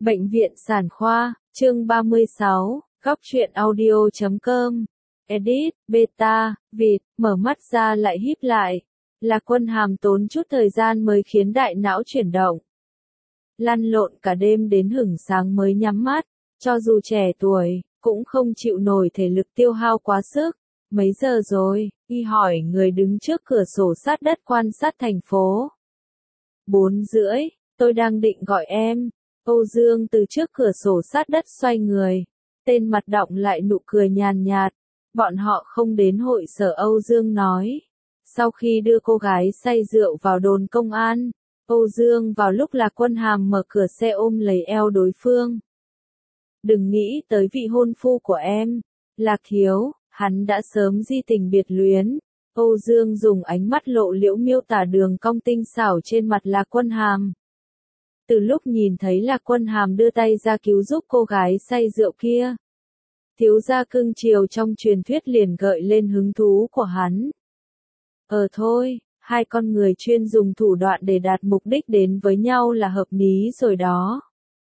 Bệnh viện Sản khoa, chương 36, góc truyện audio.com. Edit, beta, vịt, mở mắt ra lại híp lại. Lạc Quân Hàm tốn chút thời gian mới khiến đại não chuyển động. Lăn lộn cả đêm đến hửng sáng mới nhắm mắt, cho dù trẻ tuổi, cũng không chịu nổi thể lực tiêu hao quá sức. Mấy giờ rồi? Y hỏi người đứng trước cửa sổ sát đất quan sát thành phố. 4:30, tôi đang định gọi em. Âu Dương từ trước cửa sổ sát đất xoay người. Tên mặt đọng lại nụ cười nhàn nhạt. Bọn họ không đến hội sở, Âu Dương nói. Sau khi đưa cô gái say rượu vào đồn công an, Âu Dương vào lúc Lạc Quân Hàm mở cửa xe ôm lấy eo đối phương. Đừng nghĩ tới vị hôn phu của em. Lạc thiếu, hắn đã sớm di tình biệt luyến. Âu Dương dùng ánh mắt lộ liễu miêu tả đường cong tinh xảo trên mặt Lạc Quân Hàm. Từ lúc nhìn thấy Lạc Quân Hàm đưa tay ra cứu giúp cô gái say rượu kia, thiếu gia cưng chiều trong truyền thuyết liền gợi lên hứng thú của hắn. Thôi, hai con người chuyên dùng thủ đoạn để đạt mục đích đến với nhau là hợp lý rồi đó.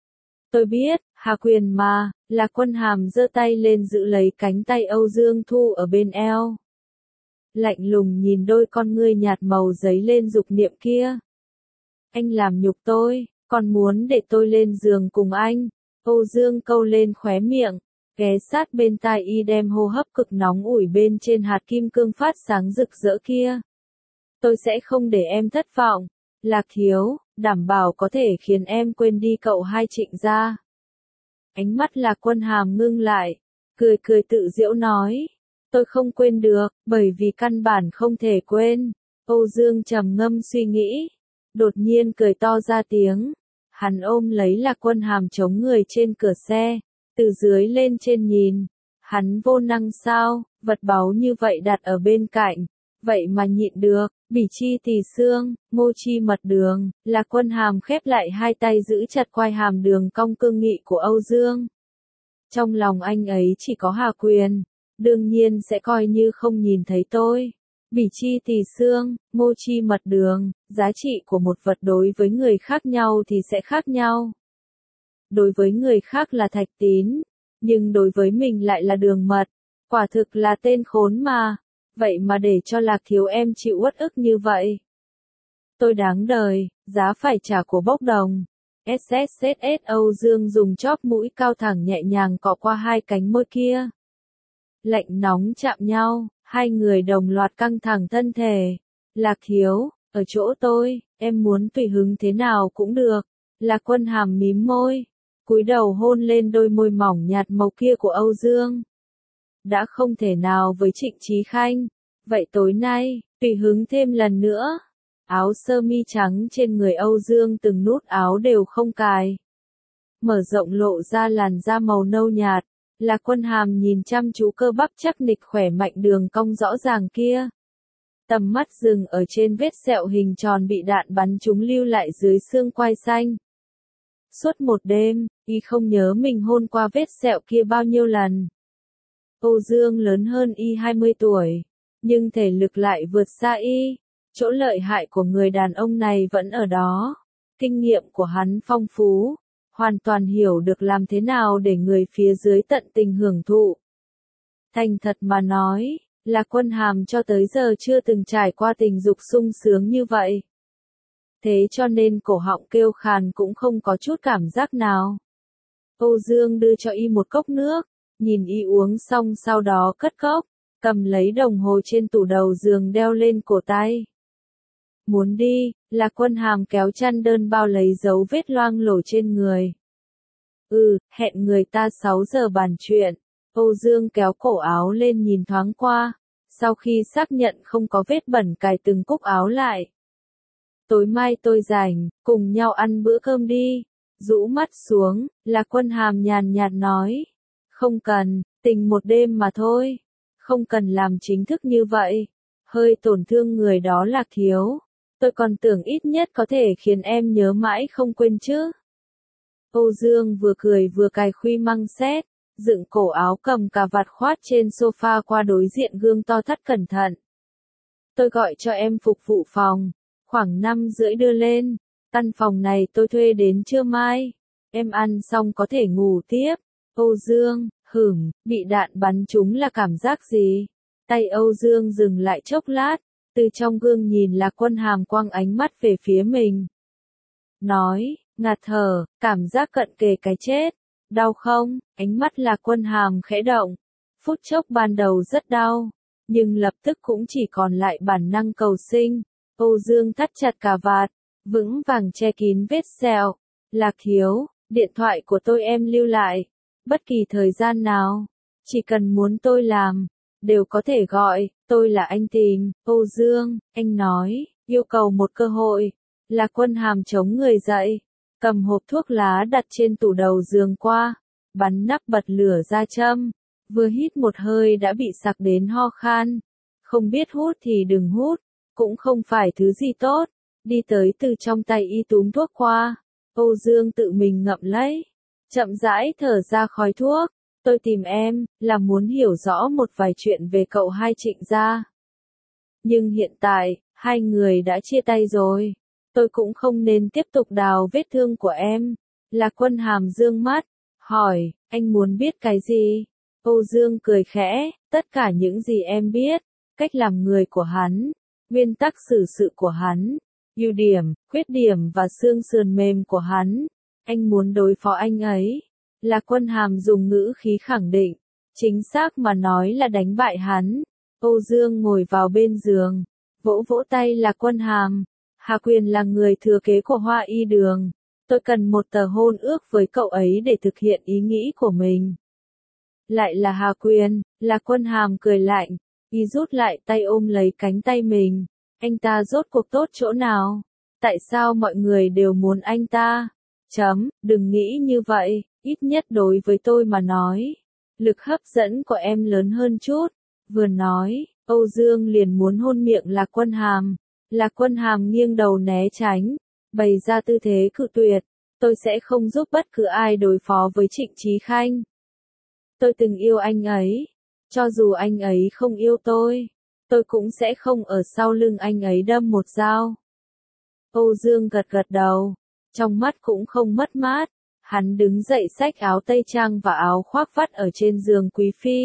Tôi biết, Hà Quyền mà. Lạc Quân Hàm giơ tay lên giữ lấy cánh tay Âu Dương thu ở bên eo. Lạnh lùng nhìn đôi con ngươi nhạt màu giấy lên dục niệm kia. Anh làm nhục tôi, còn muốn để tôi lên giường cùng anh. Âu Dương câu lên khóe miệng, ghé sát bên tai y đem hô hấp cực nóng ủi bên trên hạt kim cương phát sáng rực rỡ kia. Tôi sẽ không để em thất vọng. Lạc thiếu, đảm bảo có thể khiến em quên đi cậu hai Trịnh gia. Ánh mắt Lạc Quân Hàm ngưng lại, cười cười tự giễu nói. Tôi không quên được, bởi vì căn bản không thể quên. Âu Dương trầm ngâm suy nghĩ, đột nhiên cười to ra tiếng. Hắn ôm lấy Lạc Quân Hàm chống người trên cửa xe, từ dưới lên trên nhìn. Hắn vô năng sao, vật báu như vậy đặt ở bên cạnh, vậy mà nhịn được. Bỉ chi tỳ xương, mô chi mật đường. Lạc Quân Hàm khép lại hai tay giữ chặt quai hàm đường cong cương nghị của Âu Dương. Trong lòng anh ấy chỉ có Hà Quyền, đương nhiên sẽ coi như không nhìn thấy tôi. Bỉ chi tỳ xương, mô chi mật đường, giá trị của một vật đối với người khác nhau thì sẽ khác nhau. Đối với người khác là thạch tín, nhưng đối với mình lại là đường mật. Quả thực là tên khốn mà. Vậy mà để cho Lạc thiếu em chịu uất ức như vậy. Tôi đáng đời, giá phải trả của bốc đồng. SSSS. Âu Dương dùng chóp mũi cao thẳng nhẹ nhàng cọ qua hai cánh môi kia. Lạnh nóng chạm nhau, hai người đồng loạt căng thẳng thân thể. Lạc thiếu, ở chỗ tôi, em muốn tùy hứng thế nào cũng được. Lạc Quân Hàm mím môi, cúi đầu hôn lên đôi môi mỏng nhạt màu kia của Âu Dương. Đã không thể nào với Trịnh Chí Khanh, vậy tối nay, tùy hứng thêm lần nữa. Áo sơ mi trắng trên người Âu Dương từng nút áo đều không cài, mở rộng lộ ra làn da màu nâu nhạt. Lạc Quân Hàm nhìn chăm chú cơ bắp chắc nịch khỏe mạnh đường cong rõ ràng kia. Tầm mắt dừng ở trên vết sẹo hình tròn bị đạn bắn trúng lưu lại dưới xương quai xanh. Suốt một đêm, y không nhớ mình hôn qua vết sẹo kia bao nhiêu lần. Âu Dương lớn hơn y 20 tuổi, nhưng thể lực lại vượt xa y. Chỗ lợi hại của người đàn ông này vẫn ở đó. Kinh nghiệm của hắn phong phú, hoàn toàn hiểu được làm thế nào để người phía dưới tận tình hưởng thụ. Thành thật mà nói, Lạc Quân Hàm cho tới giờ chưa từng trải qua tình dục sung sướng như vậy. Thế cho nên cổ họng kêu khàn cũng không có chút cảm giác nào. Âu Dương đưa cho y một cốc nước, nhìn y uống xong sau đó cất cốc, cầm lấy đồng hồ trên tủ đầu giường đeo lên cổ tay. Muốn đi, Lạc Quân Hàm kéo chăn đơn bao lấy dấu vết loang lổ trên người. Hẹn người ta 6 giờ bàn chuyện. Âu Dương kéo cổ áo lên nhìn thoáng qua, sau khi xác nhận không có vết bẩn cài từng cúc áo lại. Tối mai tôi rảnh, cùng nhau ăn bữa cơm đi. Rũ mắt xuống, Lạc Quân Hàm nhàn nhạt nói. Không cần, tình một đêm mà thôi. Không cần làm chính thức như vậy. Hơi tổn thương người đó Lạc thiếu. Tôi còn tưởng ít nhất có thể khiến em nhớ mãi không quên chứ. Âu Dương vừa cười vừa cài khuy măng xét, dựng cổ áo cầm cà vạt khoát trên sofa qua đối diện gương to thắt cẩn thận. Tôi gọi cho em phục vụ phòng, khoảng 5:30 đưa lên. Căn phòng này tôi thuê đến trưa mai. Em ăn xong có thể ngủ tiếp. Âu Dương, bị đạn bắn trúng là cảm giác gì? Tay Âu Dương dừng lại chốc lát, từ trong gương nhìn Lạc Quân Hàm quăng ánh mắt về phía mình. Nói, ngạt thở, cảm giác cận kề cái chết. Đau không? Ánh mắt Lạc Quân Hàm khẽ động. Phút chốc ban đầu rất đau, nhưng lập tức cũng chỉ còn lại bản năng cầu sinh. Âu Dương thắt chặt cà vạt, vững vàng che kín vết sẹo. Lạc thiếu, điện thoại của tôi em lưu lại. Bất kỳ thời gian nào, chỉ cần muốn tôi làm, đều có thể gọi, tôi là anh tìm. Âu Dương, anh nói, yêu cầu một cơ hội. Lạc Quân Hàm chống người dậy, cầm hộp thuốc lá đặt trên tủ đầu giường qua, bắn nắp bật lửa ra châm, vừa hít một hơi đã bị sặc đến ho khan. Không biết hút thì đừng hút, cũng không phải thứ gì tốt. Đi tới từ trong tay y túm thuốc qua, Âu Dương tự mình ngậm lấy, chậm rãi thở ra khói thuốc. Tôi tìm em, là muốn hiểu rõ một vài chuyện về cậu hai Trịnh gia. Nhưng hiện tại, hai người đã chia tay rồi. Tôi cũng không nên tiếp tục đào vết thương của em. Lạc Quân Hàm dương mắt, hỏi, anh muốn biết cái gì? Âu Dương cười khẽ, tất cả những gì em biết, cách làm người của hắn, nguyên tắc xử sự của hắn, ưu điểm, khuyết điểm và xương sườn mềm của hắn. Anh muốn đối phó anh ấy. Lạc Quân Hàm dùng ngữ khí khẳng định, chính xác mà nói là đánh bại hắn. Âu Dương ngồi vào bên giường, vỗ vỗ tay Lạc Quân Hàm. Hà Quyền là người thừa kế của Hoa Y Đường. Tôi cần một tờ hôn ước với cậu ấy để thực hiện ý nghĩ của mình. Lại là Hà Quyền, Lạc Quân Hàm cười lạnh, y rút lại tay ôm lấy cánh tay mình. Anh ta rốt cuộc tốt chỗ nào? Tại sao mọi người đều muốn anh ta? Đừng nghĩ như vậy, ít nhất đối với tôi mà nói. Lực hấp dẫn của em lớn hơn chút. Vừa nói, Âu Dương liền muốn hôn miệng Lạc Quân Hàm. Lạc Quân Hàm nghiêng đầu né tránh, bày ra tư thế cự tuyệt. Tôi sẽ không giúp bất cứ ai đối phó với Trịnh Chí Khanh. Tôi từng yêu anh ấy. Cho dù anh ấy không yêu tôi cũng sẽ không ở sau lưng anh ấy đâm một dao. Âu Dương gật gật đầu, trong mắt cũng không mất mát. Hắn đứng dậy xách áo tây trang và áo khoác vắt ở trên giường quý phi.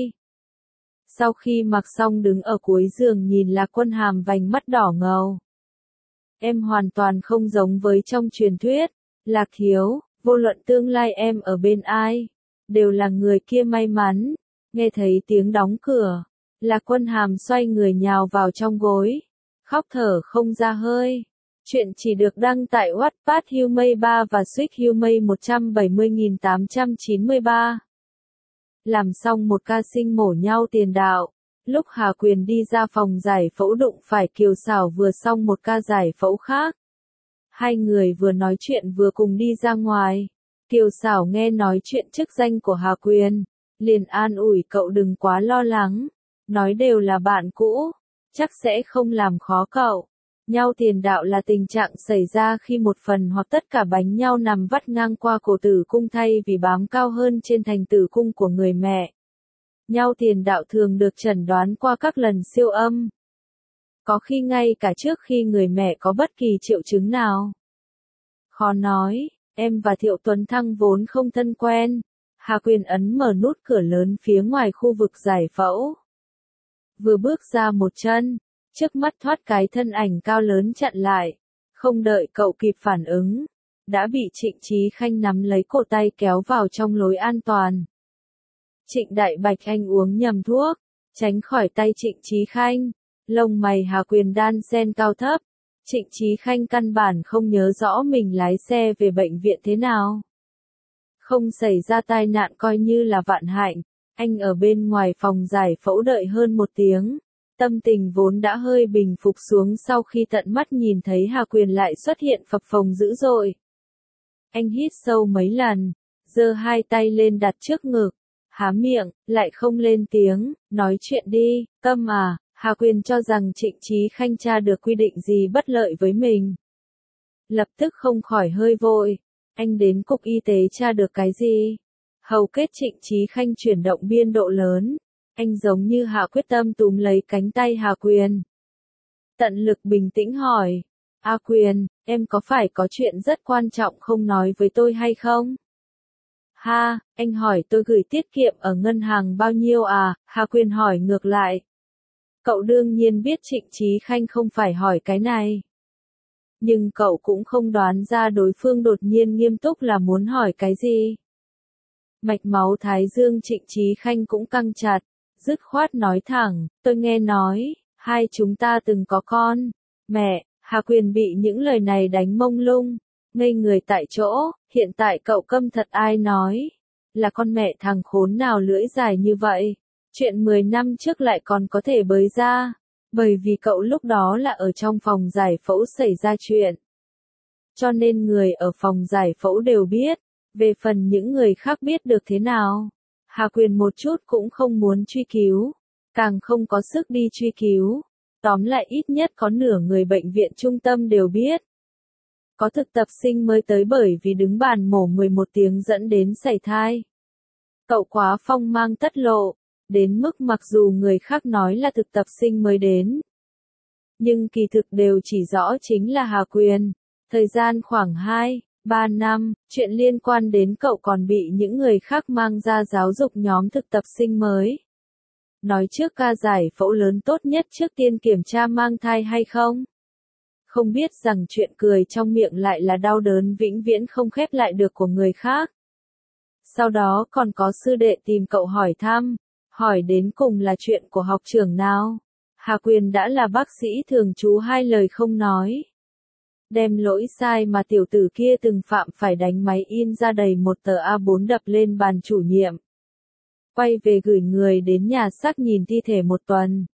Sau khi mặc xong đứng ở cuối giường nhìn Lạc Quân Hàm vành mắt đỏ ngầu. Em hoàn toàn không giống với trong truyền thuyết. Lạc thiếu, vô luận tương lai em ở bên ai, đều là người kia may mắn. Nghe thấy tiếng đóng cửa, Lạc Quân Hàm xoay người nhào vào trong gối, khóc thở không ra hơi. Chuyện chỉ được đăng tại Wattpad Humay 3 và Suýt Humay 170.893. Làm xong một ca sinh mổ nhau tiền đạo, lúc Hà Quyền đi ra phòng giải phẫu đụng phải Kiều Xảo vừa xong một ca giải phẫu khác. Hai người vừa nói chuyện vừa cùng đi ra ngoài. Kiều Xảo nghe nói chuyện chức danh của Hà Quyền, liền an ủi cậu đừng quá lo lắng, nói đều là bạn cũ, chắc sẽ không làm khó cậu. Nhau tiền đạo là tình trạng xảy ra khi một phần hoặc tất cả bánh nhau nằm vắt ngang qua cổ tử cung thay vì bám cao hơn trên thành tử cung của người mẹ. Nhau tiền đạo thường được chẩn đoán qua các lần siêu âm. Có khi ngay cả trước khi người mẹ có bất kỳ triệu chứng nào. Khó nói, em và Thiệu Tuấn Thăng vốn không thân quen. Hà Quyền ấn mở nút cửa lớn phía ngoài khu vực giải phẫu. Vừa bước ra một chân, trước mắt thoát cái thân ảnh cao lớn chặn lại. Không đợi cậu kịp phản ứng, đã bị Trịnh Chí Khanh nắm lấy cổ tay kéo vào trong lối an toàn. Trịnh Đại Bạch Anh uống nhầm thuốc, tránh khỏi tay Trịnh Chí Khanh. Lông mày Hà Quyền đan xen cao thấp. Trịnh Chí Khanh căn bản không nhớ rõ mình lái xe về bệnh viện thế nào. Không xảy ra tai nạn coi như là vạn hạnh. Anh ở bên ngoài phòng giải phẫu đợi hơn 1 tiếng. Tâm tình vốn đã hơi bình phục xuống sau khi tận mắt nhìn thấy Hà Quyền lại xuất hiện phập phồng dữ dội. Anh hít sâu mấy lần, giơ hai tay lên đặt trước ngực, há miệng, lại không lên tiếng, nói chuyện đi, câm à. Hà Quyền cho rằng Trịnh Chí Khanh tra được quy định gì bất lợi với mình. Lập tức không khỏi hơi vội. Anh đến cục y tế tra được cái gì? Hầu kết Trịnh Chí Khanh chuyển động biên độ lớn. Anh giống như hạ quyết tâm túm lấy cánh tay Hà Quyền. Tận lực bình tĩnh hỏi. A Quyền, em có phải có chuyện rất quan trọng không nói với tôi hay không? Ha, anh hỏi tôi gửi tiết kiệm ở ngân hàng bao nhiêu à? Hà Quyền hỏi ngược lại. Cậu đương nhiên biết Trịnh Chí Khanh không phải hỏi cái này. Nhưng cậu cũng không đoán ra đối phương đột nhiên nghiêm túc là muốn hỏi cái gì. Mạch máu thái dương Trịnh Chí Khanh cũng căng chặt, dứt khoát nói thẳng, tôi nghe nói, hai chúng ta từng có con. Mẹ, Hà Quyền bị những lời này đánh mông lung, ngây người tại chỗ, hiện tại cậu câm thật ai nói. Là con mẹ thằng khốn nào lưỡi dài như vậy, chuyện 10 năm trước lại còn có thể bới ra, bởi vì cậu lúc đó là ở trong phòng giải phẫu xảy ra chuyện. Cho nên người ở phòng giải phẫu đều biết, về phần những người khác biết được thế nào. Hà Quyền một chút cũng không muốn truy cứu, càng không có sức đi truy cứu. Tóm lại ít nhất có nửa người bệnh viện trung tâm đều biết. Có thực tập sinh mới tới bởi vì đứng bàn mổ 11 tiếng dẫn đến sảy thai. Cậu quá phong mang tất lộ, đến mức mặc dù người khác nói là thực tập sinh mới đến. Nhưng kỳ thực đều chỉ rõ chính là Hà Quyền. Thời gian khoảng 2-3 năm, chuyện liên quan đến cậu còn bị những người khác mang ra giáo dục nhóm thực tập sinh mới. Nói trước ca giải phẫu lớn tốt nhất trước tiên kiểm tra mang thai hay không? Không biết rằng chuyện cười trong miệng lại là đau đớn vĩnh viễn không khép lại được của người khác. Sau đó còn có sư đệ tìm cậu hỏi thăm, hỏi đến cùng là chuyện của học trưởng nào. Hà Quyền đã là bác sĩ thường trú hai lời không nói. Đem lỗi sai mà tiểu tử kia từng phạm phải đánh máy in ra đầy một tờ A4 đập lên bàn chủ nhiệm. Quay về gửi người đến nhà xác nhìn thi thể một tuần.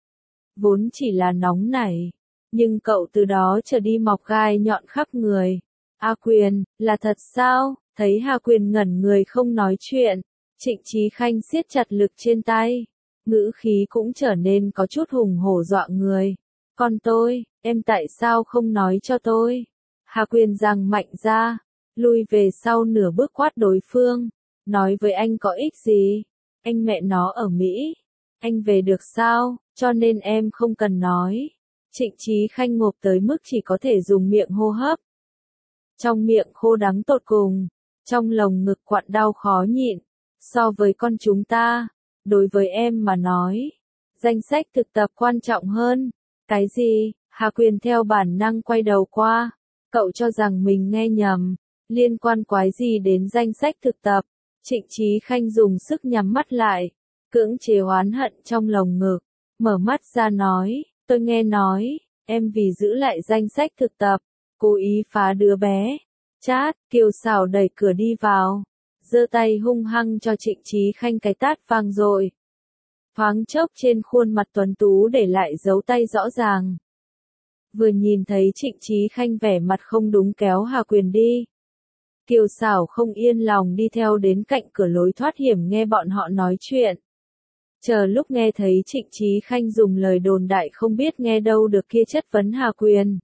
Vốn chỉ là nóng nảy, nhưng cậu từ đó trở đi mọc gai nhọn khắp người. A Quyền, là thật sao? Thấy Hà Quyền ngẩn người không nói chuyện, Trịnh Chí Khanh siết chặt lực trên tay, ngữ khí cũng trở nên có chút hùng hổ dọa người. Con tôi, em tại sao không nói cho tôi? Hà Quyền giằng mạnh ra, lui về sau nửa bước quát đối phương, nói với anh có ích gì? Anh mẹ nó ở Mỹ, anh về được sao, cho nên em không cần nói. Trịnh Chí Khanh ngộp tới mức chỉ có thể dùng miệng hô hấp. Trong miệng khô đắng tột cùng, trong lồng ngực quặn đau khó nhịn. So với con chúng ta, đối với em mà nói, danh sách thực tập quan trọng hơn. Cái gì? Hà Quyền theo bản năng quay đầu qua, cậu cho rằng mình nghe nhầm, liên quan quái gì đến danh sách thực tập. Trịnh Chí Khanh dùng sức nhắm mắt lại, cưỡng chế oán hận trong lồng ngực, mở mắt ra nói, tôi nghe nói, em vì giữ lại danh sách thực tập, cố ý phá đứa bé. Chát, Kiều Sảo đẩy cửa đi vào, giơ tay hung hăng cho Trịnh Chí Khanh cái tát vang dội. Thoáng chốc trên khuôn mặt tuấn tú để lại dấu tay rõ ràng. Vừa nhìn thấy Trịnh Chí Khanh vẻ mặt không đúng kéo Hà Quyền đi. Kiều Sảo không yên lòng đi theo đến cạnh cửa lối thoát hiểm nghe bọn họ nói chuyện. Chờ lúc nghe thấy Trịnh Chí Khanh dùng lời đồn đại không biết nghe đâu được kia chất vấn Hà Quyền.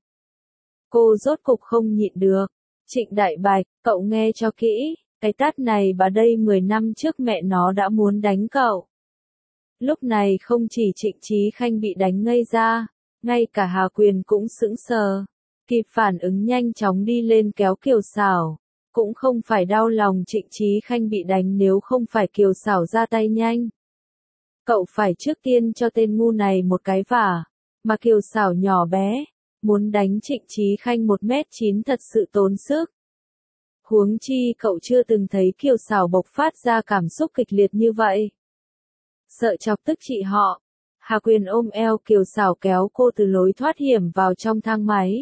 Cô rốt cục không nhịn được. Trịnh Đại Bạch, cậu nghe cho kỹ, cái tát này bà đây 10 năm trước mẹ nó đã muốn đánh cậu. Lúc này không chỉ Trịnh Chí Khanh bị đánh ngây ra, ngay cả Hà Quyền cũng sững sờ, kịp phản ứng nhanh chóng đi lên kéo Kiều Sảo. Cũng không phải đau lòng Trịnh Chí Khanh bị đánh nếu không phải Kiều Sảo ra tay nhanh. Cậu phải trước tiên cho tên ngu này một cái vả, mà Kiều Sảo nhỏ bé, muốn đánh Trịnh Chí Khanh 1m9 thật sự tốn sức. Huống chi cậu chưa từng thấy Kiều Sảo bộc phát ra cảm xúc kịch liệt như vậy. Sợ chọc tức chị họ, Hà Quyền ôm eo Kiều Sảo kéo cô từ lối thoát hiểm vào trong thang máy.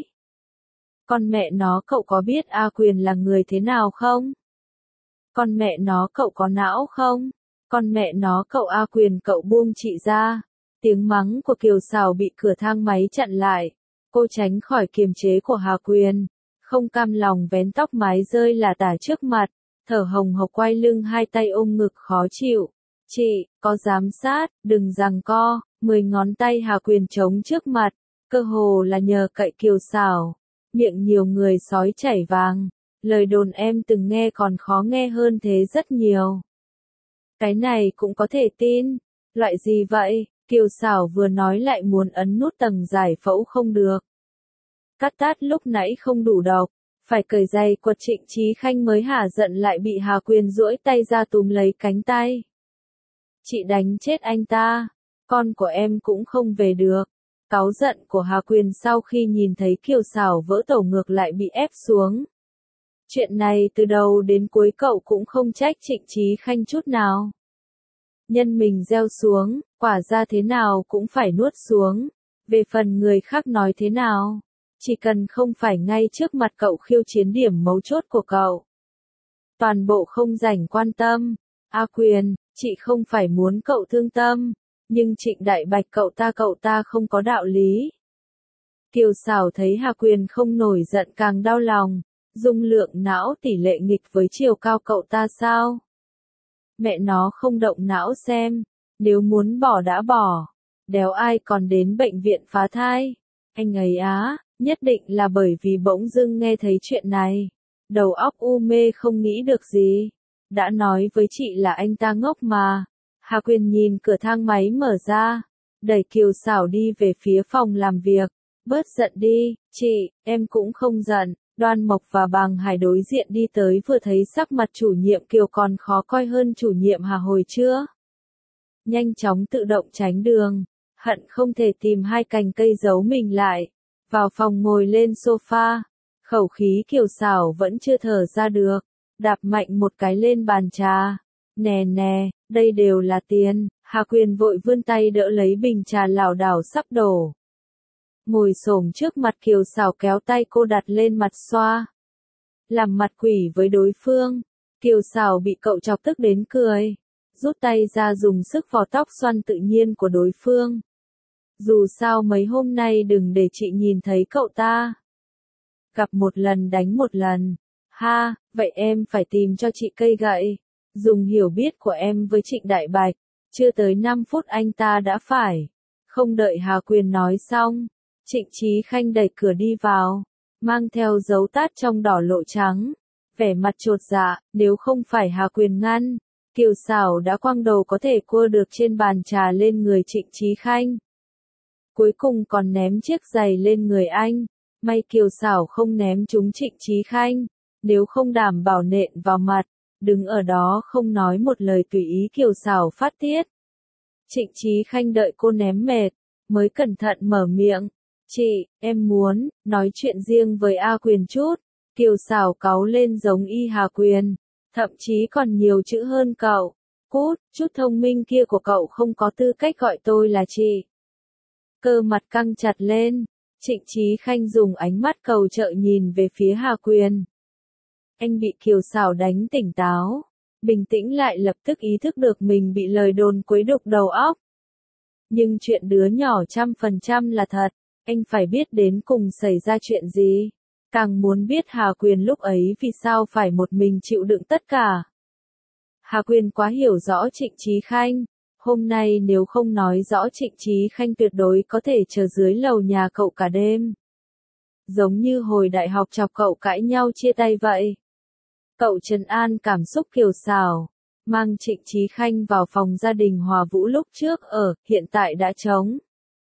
Con mẹ nó cậu có biết A Quyền là người thế nào không? Con mẹ nó cậu có não không? Con mẹ nó cậu A Quyền cậu buông chị ra. Tiếng mắng của Kiều Sảo bị cửa thang máy chặn lại. Cô tránh khỏi kiềm chế của Hà Quyền. Không cam lòng vén tóc mái rơi là tả trước mặt. Thở hồng hộc quay lưng hai tay ôm ngực khó chịu. Chị, có giám sát, đừng giằng co. 10 ngón tay Hà Quyền chống trước mặt. Cơ hồ là nhờ cậy Kiều Sảo. Miệng nhiều người sói chảy vàng. Lời đồn em từng nghe còn khó nghe hơn thế rất nhiều. Cái này cũng có thể tin. Loại gì vậy? Kiều Sảo vừa nói lại muốn ấn nút tầng giải phẫu không được. Cắt tát lúc nãy không đủ độc. Phải cởi giày quật Trịnh Chí Khanh mới hả giận lại bị Hà Quyền duỗi tay ra túm lấy cánh tay. Chị đánh chết anh ta, con của em cũng không về được. Cáu giận của Hà Quyền sau khi nhìn thấy Kiều Sảo vỡ tổ ngược lại bị ép xuống. Chuyện này từ đầu đến cuối cậu cũng không trách Trịnh Chí Khanh chút nào. Nhân mình gieo xuống, quả ra thế nào cũng phải nuốt xuống. Về phần người khác nói thế nào, chỉ cần không phải ngay trước mặt cậu khiêu chiến điểm mấu chốt của cậu. Toàn bộ không rảnh quan tâm. A Quyền, chị không phải muốn cậu thương tâm, nhưng Trịnh Đại Bạch cậu ta không có đạo lý. Kiều Sảo thấy Hà Quyền không nổi giận càng đau lòng, dung lượng não tỷ lệ nghịch với chiều cao cậu ta sao? Mẹ nó không động não xem, nếu muốn bỏ đã bỏ, đéo ai còn đến bệnh viện phá thai. Anh ấy á, nhất định là bởi vì bỗng dưng nghe thấy chuyện này, đầu óc u mê không nghĩ được gì. Đã nói với chị là anh ta ngốc mà. Hà Quyền nhìn cửa thang máy mở ra, đẩy Kiều Sảo đi về phía phòng làm việc. Bớt giận đi, chị, em cũng không giận. Đoan Mộc và Bàng Hải đối diện đi tới vừa thấy sắc mặt chủ nhiệm Kiều còn khó coi hơn chủ nhiệm Hà hồi chưa. Nhanh chóng tự động tránh đường, hận không thể tìm hai cành cây giấu mình lại. Vào phòng ngồi lên sofa, khẩu khí Kiều Sảo vẫn chưa thở ra được, đạp mạnh một cái lên bàn trà. Nè nè, đây đều là tiền. Hà Quyền vội vươn tay đỡ lấy bình trà lảo đảo sắp đổ. Ngồi xổm trước mặt Kiều Sảo kéo tay cô đặt lên mặt xoa. Làm mặt quỷ với đối phương. Kiều Sảo bị cậu chọc tức đến cười. Rút tay ra dùng sức vò tóc xoăn tự nhiên của đối phương. Dù sao mấy hôm nay đừng để chị nhìn thấy cậu ta. Gặp một lần đánh một lần. Ha, vậy em phải tìm cho chị cây gậy. Dùng hiểu biết của em với Trịnh Đại Bạch. Chưa tới 5 phút anh ta đã phải. Không đợi Hà Quyền nói xong. Trịnh Chí Khanh đẩy cửa đi vào. Mang theo dấu tát trong đỏ lộ trắng. Vẻ mặt chột dạ, nếu không phải Hà Quyền ngăn. Kiều Sảo đã quăng đầu có thể cua được trên bàn trà lên người Trịnh Chí Khanh. Cuối cùng còn ném chiếc giày lên người anh. May Kiều Sảo không ném trúng Trịnh Chí Khanh. Nếu không đảm bảo nện vào mặt. Đứng ở đó không nói một lời tùy ý Kiều Sảo phát tiết. Trịnh Chí Khanh đợi cô ném mệt, mới cẩn thận mở miệng. Chị, em muốn, nói chuyện riêng với A Quyền chút. Kiều Sảo cáu lên giống y Hà Quyền. Thậm chí còn nhiều chữ hơn cậu. Cút, chút thông minh kia của cậu không có tư cách gọi tôi là chị. Cơ mặt căng chặt lên. Trịnh Chí Khanh dùng ánh mắt cầu trợ nhìn về phía Hà Quyền. Anh bị Kiều Sảo đánh tỉnh táo. Bình tĩnh lại lập tức ý thức được mình bị lời đồn quấy đục đầu óc. Nhưng chuyện đứa nhỏ 100% là thật. Anh phải biết đến cùng xảy ra chuyện gì. Càng muốn biết Hà Quyền lúc ấy vì sao phải một mình chịu đựng tất cả. Hà Quyền quá hiểu rõ Trịnh Chí Khanh. Hôm nay nếu không nói rõ Trịnh Chí Khanh tuyệt đối có thể chờ dưới lầu nhà cậu cả đêm. Giống như hồi đại học chọc cậu cãi nhau chia tay vậy. Cậu trấn an cảm xúc Kiều Sảo. Mang Trịnh Chí Khanh vào phòng gia đình Hòa Vũ lúc trước ở, hiện tại đã trống.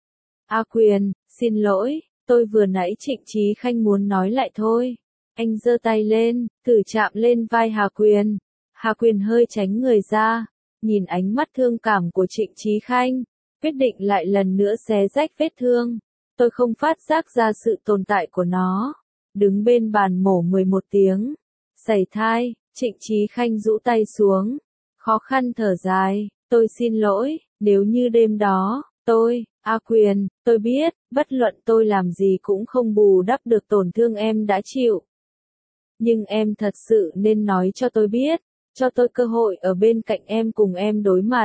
A Quyền, xin lỗi, tôi vừa nãy Trịnh Chí Khanh muốn nói lại thôi. Anh giơ tay lên, thử chạm lên vai Hà Quyền. Hà Quyền hơi tránh người ra, nhìn ánh mắt thương cảm của Trịnh Chí Khanh, quyết định lại lần nữa xé rách vết thương. Tôi không phát giác ra sự tồn tại của nó. Đứng bên bàn mổ 11 tiếng. Sẩy thai, Trịnh Chí Khanh rũ tay xuống. Khó khăn thở dài, tôi xin lỗi, nếu như đêm đó, A Quyền, tôi biết, bất luận tôi làm gì cũng không bù đắp được tổn thương em đã chịu. Nhưng em thật sự nên nói cho tôi biết, cho tôi cơ hội ở bên cạnh em cùng em đối mặt.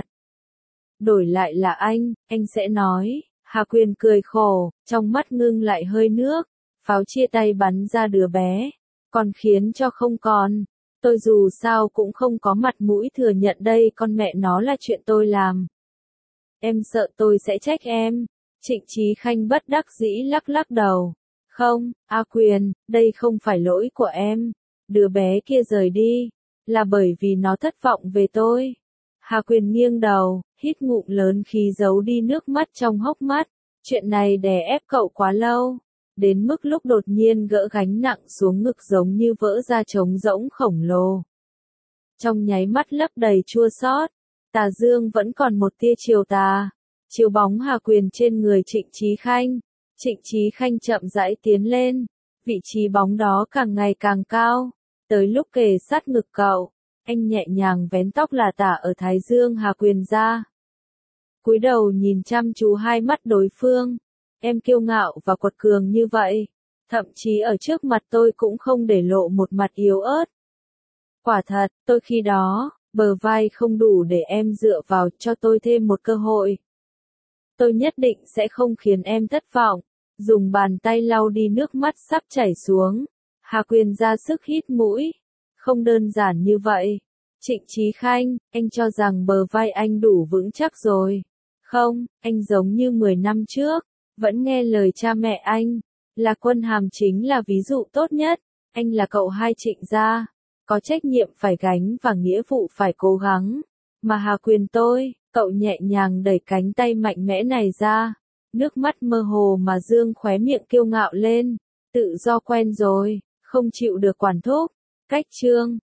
Đổi lại là anh sẽ nói. Hà Quyền cười khổ, trong mắt ngưng lại hơi nước. Pháo chia tay bắn ra đứa bé, còn khiến cho không còn. Tôi dù sao cũng không có mặt mũi thừa nhận đây con mẹ nó là chuyện tôi làm. Em sợ tôi sẽ trách em. Trịnh Chí Khanh bất đắc dĩ lắc lắc đầu. Không, A Quyền, đây không phải lỗi của em. Đứa bé kia rời đi, là bởi vì nó thất vọng về tôi. Hà Quyền nghiêng đầu, hít ngụm lớn khí giấu đi nước mắt trong hốc mắt. Chuyện này đè ép cậu quá lâu. đến mức lúc đột nhiên gỡ gánh nặng xuống ngực giống như vỡ ra trống rỗng khổng lồ. Trong nháy mắt lấp đầy chua xót, tà dương vẫn còn một tia chiều tà, chiếu bóng Hà Quyền trên người Trịnh Chí Khanh. Trịnh Chí Khanh chậm rãi tiến lên, vị trí bóng đó càng ngày càng cao, tới lúc kề sát ngực cậu, anh nhẹ nhàng vén tóc là tả ở thái dương Hà Quyền ra. Cúi đầu nhìn chăm chú hai mắt đối phương, em kiêu ngạo và quật cường như vậy, thậm chí ở trước mặt tôi cũng không để lộ một mặt yếu ớt. Quả thật, tôi khi đó, bờ vai không đủ để em dựa vào, cho tôi thêm một cơ hội. Tôi nhất định sẽ không khiến em thất vọng. Dùng bàn tay lau đi nước mắt sắp chảy xuống. Hà Quyền ra sức hít mũi. Không đơn giản như vậy. Trịnh Chí Khanh, anh cho rằng bờ vai anh đủ vững chắc rồi. Không, anh giống như 10 năm trước, vẫn nghe lời cha mẹ anh. Là Quân Hàm chính là ví dụ tốt nhất. Anh là cậu hai Trịnh gia, có trách nhiệm phải gánh và nghĩa vụ phải cố gắng. Mà Hà Quyền tôi, cậu nhẹ nhàng đẩy cánh tay mạnh mẽ này ra. Nước mắt mơ hồ mà dương khóe miệng kiêu ngạo lên. Tự do quen rồi, không chịu được quản thúc. Cách chương